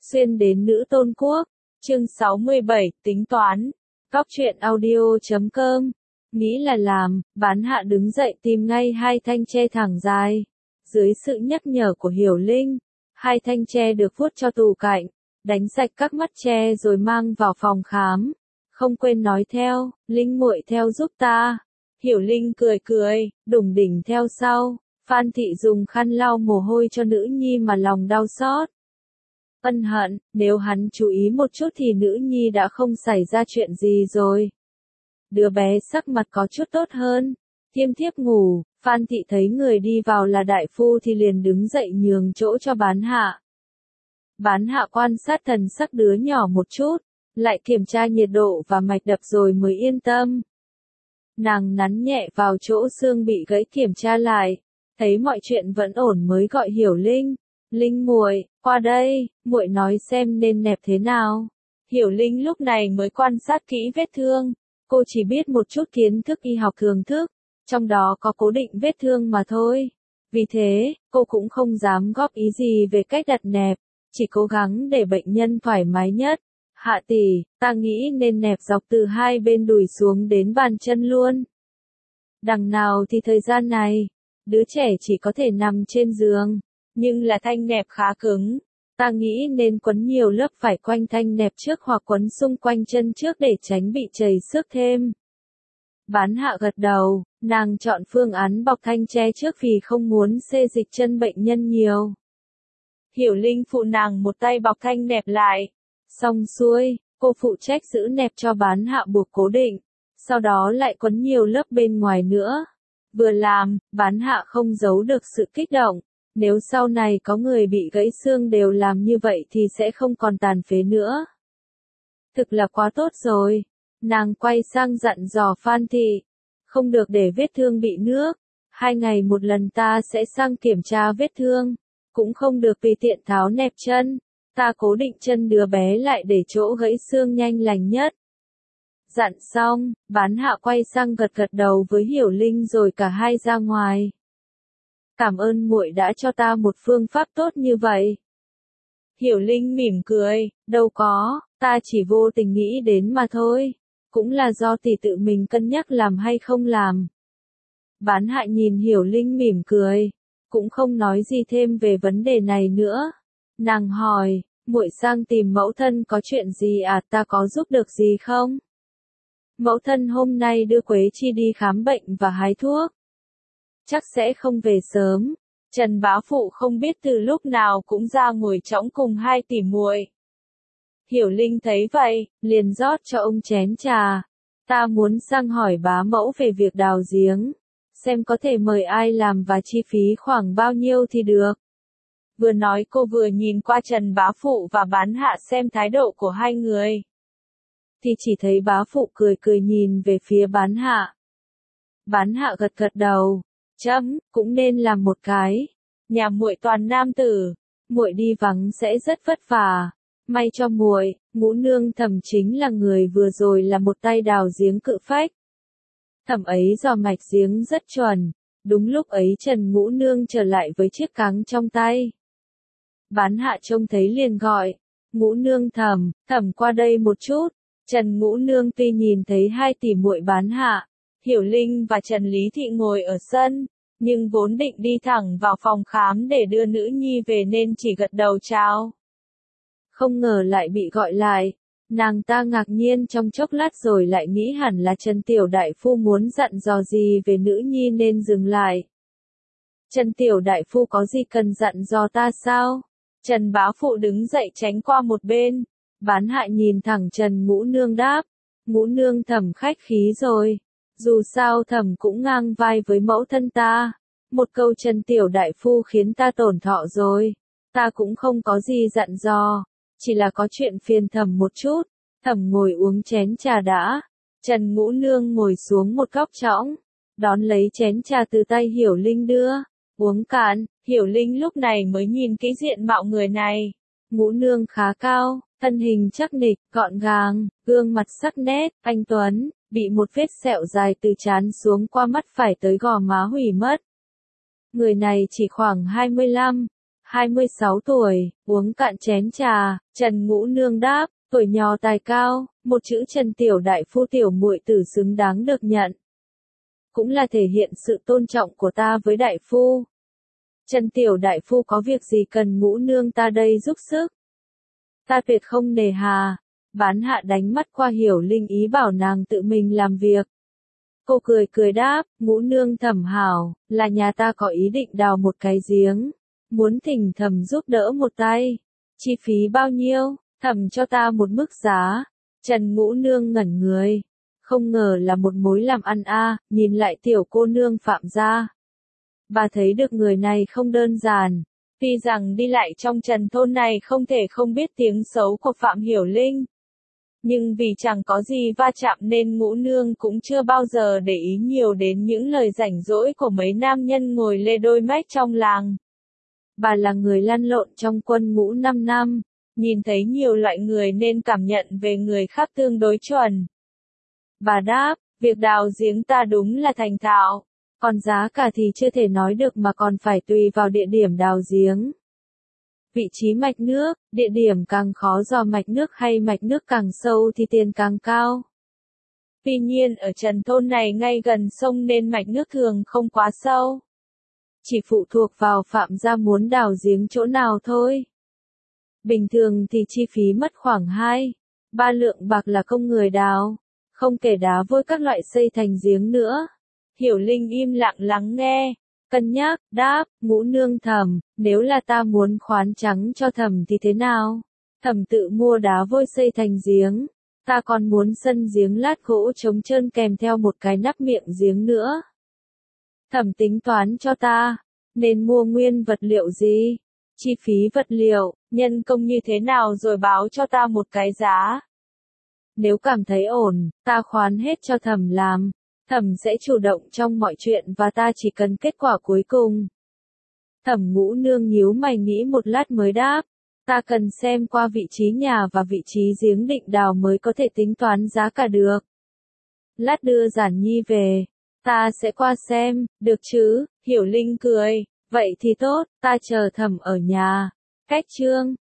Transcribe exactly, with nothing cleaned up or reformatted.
Xuyên đến nữ tôn quốc, chương sáu mươi bảy, tính toán. Góc truyện audio chấm com. Nghĩ là làm, Bán Hạ đứng dậy tìm ngay hai thanh tre thẳng dài. Dưới sự nhắc nhở của Hiểu Linh, hai thanh tre được vuốt cho tủ cạnh, đánh sạch các mắt tre rồi mang vào phòng khám. Không quên nói theo, Linh muội theo giúp ta. Hiểu Linh cười cười, đủng đỉnh theo sau. Phan Thị dùng khăn lau mồ hôi cho nữ nhi mà lòng đau xót. Ân hận, nếu hắn chú ý một chút thì nữ nhi đã không xảy ra chuyện gì rồi. Đứa bé sắc mặt có chút tốt hơn. Thiêm thiếp ngủ, Phan Thị thấy người đi vào là đại phu thì liền đứng dậy nhường chỗ cho Bán Hạ. Bán Hạ quan sát thần sắc đứa nhỏ một chút, lại kiểm tra nhiệt độ và mạch đập rồi mới yên tâm. Nàng nắn nhẹ vào chỗ xương bị gãy kiểm tra lại, thấy mọi chuyện vẫn ổn mới gọi Hiểu Linh. Linh muội, qua đây, muội nói xem nên nẹp thế nào. Hiểu Linh lúc này mới quan sát kỹ vết thương, cô chỉ biết một chút kiến thức y học thường thức, trong đó có cố định vết thương mà thôi. Vì thế, cô cũng không dám góp ý gì về cách đặt nẹp, chỉ cố gắng để bệnh nhân thoải mái nhất. Hạ tỷ, ta nghĩ nên nẹp dọc từ hai bên đùi xuống đến bàn chân luôn. Đằng nào thì thời gian này, đứa trẻ chỉ có thể nằm trên giường, nhưng là thanh nẹp khá cứng. Ta nghĩ nên quấn nhiều lớp vải quanh thanh nẹp trước hoặc quấn xung quanh chân trước để tránh bị trầy xước thêm. Bán Hạ gật đầu, nàng chọn phương án bọc thanh tre trước vì không muốn xê dịch chân bệnh nhân nhiều. Hiểu Linh phụ nàng một tay bọc thanh nẹp lại. Xong xuôi, cô phụ trách giữ nẹp cho Bán Hạ buộc cố định, sau đó lại quấn nhiều lớp bên ngoài nữa. Vừa làm, Bán Hạ không giấu được sự kích động. Nếu sau này có người bị gãy xương đều làm như vậy thì sẽ không còn tàn phế nữa. Thực là quá tốt rồi. Nàng quay sang dặn dò Phan Thị. Không được để vết thương bị nước. Hai ngày một lần ta sẽ sang kiểm tra vết thương. Cũng không được tùy tiện tháo nẹp chân. Ta cố định chân đứa bé lại để chỗ gãy xương nhanh lành nhất. Dặn xong, Bán Hạ quay sang gật gật đầu với Hiểu Linh rồi cả hai ra ngoài. Cảm ơn muội đã cho ta một phương pháp tốt như vậy. Hiểu Linh mỉm cười, đâu có, ta chỉ vô tình nghĩ đến mà thôi. Cũng là do tỷ tự mình cân nhắc làm hay không làm. Bán Hạ nhìn Hiểu Linh mỉm cười, cũng không nói gì thêm về vấn đề này nữa. Nàng hỏi, muội sang tìm mẫu thân có chuyện gì à, ta có giúp được gì không? Mẫu thân hôm nay đưa Quế Chi đi khám bệnh và hái thuốc. Chắc sẽ không về sớm. Trần bá phụ không biết từ lúc nào cũng ra ngồi trõng cùng hai tỷ muội. Hiểu Linh thấy vậy, liền rót cho ông chén trà. Ta muốn sang hỏi bá mẫu về việc đào giếng, xem có thể mời ai làm và chi phí khoảng bao nhiêu thì được. Vừa nói cô vừa nhìn qua Trần bá phụ và Bán Hạ xem thái độ của hai người. Thì chỉ thấy bá phụ cười cười nhìn về phía Bán Hạ. Bán Hạ gật gật đầu. Chấm, cũng nên làm một cái. Nhà muội toàn nam tử, muội đi vắng sẽ rất vất vả. May cho muội, Ngũ nương Thẩm chính là người vừa rồi là một tay đào giếng cự phách. Thẩm ấy dò mạch giếng rất chuẩn. Đúng lúc ấy Trần Ngũ nương trở lại với chiếc cáng trong tay. Bán Hạ trông thấy liền gọi, Ngũ nương Thẩm, Thẩm qua đây một chút. Trần Ngũ nương tuy nhìn thấy hai tỷ muội Bán Hạ, Hiểu Linh và Trần Lý Thị ngồi ở sân, nhưng vốn định đi thẳng vào phòng khám để đưa nữ nhi về nên chỉ gật đầu chào. Không ngờ lại bị gọi lại, nàng ta ngạc nhiên trong chốc lát rồi lại nghĩ hẳn là Trần Tiểu Đại Phu muốn dặn dò gì về nữ nhi nên dừng lại. Trần Tiểu Đại Phu có gì cần dặn dò ta sao? Trần bá phụ đứng dậy tránh qua một bên, Bán Hạ nhìn thẳng Trần Ngũ nương đáp, Ngũ nương Thẩm khách khí rồi. Dù sao Thẩm cũng ngang vai với mẫu thân ta. Một câu Trần Tiểu Đại Phu khiến ta tổn thọ rồi. Ta cũng không có gì dặn dò. Chỉ là có chuyện phiền Thẩm một chút. Thẩm ngồi uống chén trà đã. Trần Ngũ nương ngồi xuống một góc trõng, đón lấy chén trà từ tay Hiểu Linh đưa. Uống cạn, Hiểu Linh lúc này mới nhìn kỹ diện mạo người này. Ngũ nương khá cao, thân hình chắc nịch, gọn gàng, gương mặt sắc nét, anh tuấn. Bị một vết sẹo dài từ trán xuống qua mắt phải tới gò má hủy mất. Người này chỉ khoảng hai mươi lăm, hai mươi sáu tuổi, uống cạn chén trà, Trần Ngũ Nương đáp, tuổi nhỏ tài cao, một chữ Trần tiểu đại phu tiểu muội tử xứng đáng được nhận. Cũng là thể hiện sự tôn trọng của ta với đại phu. Trần tiểu đại phu có việc gì cần Ngũ Nương ta đây giúp sức? Ta tuyệt không nề hà. Bán hạ đánh mắt qua Hiểu Linh ý bảo nàng tự mình làm việc. Cô cười cười đáp, Ngũ Nương thẩm hảo, là nhà ta có ý định đào một cái giếng. Muốn thỉnh thẩm giúp đỡ một tay. Chi phí bao nhiêu? Thẩm cho ta một mức giá. Trần Ngũ Nương ngẩn người. Không ngờ là một mối làm ăn a, à, nhìn lại tiểu cô nương Phạm gia. Bà thấy được người này không đơn giản. Tuy rằng đi lại trong Trần thôn này không thể không biết tiếng xấu của Phạm Hiểu Linh. Nhưng vì chẳng có gì va chạm nên Ngũ Nương cũng chưa bao giờ để ý nhiều đến những lời rảnh rỗi của mấy nam nhân ngồi lê đôi mách trong làng. Bà là người lăn lộn trong quân ngũ năm năm, nhìn thấy nhiều loại người nên cảm nhận về người khác tương đối chuẩn. Bà đáp, việc đào giếng ta đúng là thành thạo, còn giá cả thì chưa thể nói được mà còn phải tùy vào địa điểm đào giếng. Vị trí mạch nước, địa điểm càng khó dò mạch nước hay mạch nước càng sâu thì tiền càng cao. Tuy nhiên ở Trần thôn này ngay gần sông nên mạch nước thường không quá sâu. Chỉ phụ thuộc vào Phạm gia muốn đào giếng chỗ nào thôi. Bình thường thì chi phí mất khoảng hai, ba lượng bạc là công người đào, không kể đá vôi các loại xây thành giếng nữa. Hiểu Linh im lặng lắng nghe, cân nhắc, đáp, Ngũ Nương thẩm, nếu là ta muốn khoán trắng cho thẩm thì thế nào? Thẩm tự mua đá vôi xây thành giếng, ta còn muốn sân giếng lát gỗ trống trơn kèm theo một cái nắp miệng giếng nữa. Thẩm tính toán cho ta, nên mua nguyên vật liệu gì? Chi phí vật liệu, nhân công như thế nào rồi báo cho ta một cái giá. Nếu cảm thấy ổn, ta khoán hết cho thẩm làm. Thẩm sẽ chủ động trong mọi chuyện và ta chỉ cần kết quả cuối cùng. Thẩm Ngũ Nương nhíu mày nghĩ một lát mới đáp. Ta cần xem qua vị trí nhà và vị trí giếng định đào mới có thể tính toán giá cả được. Lát đưa Giản Nhi về. Ta sẽ qua xem, được chứ? Hiểu Linh cười. Vậy thì tốt, ta chờ thẩm ở nhà. Cách chương.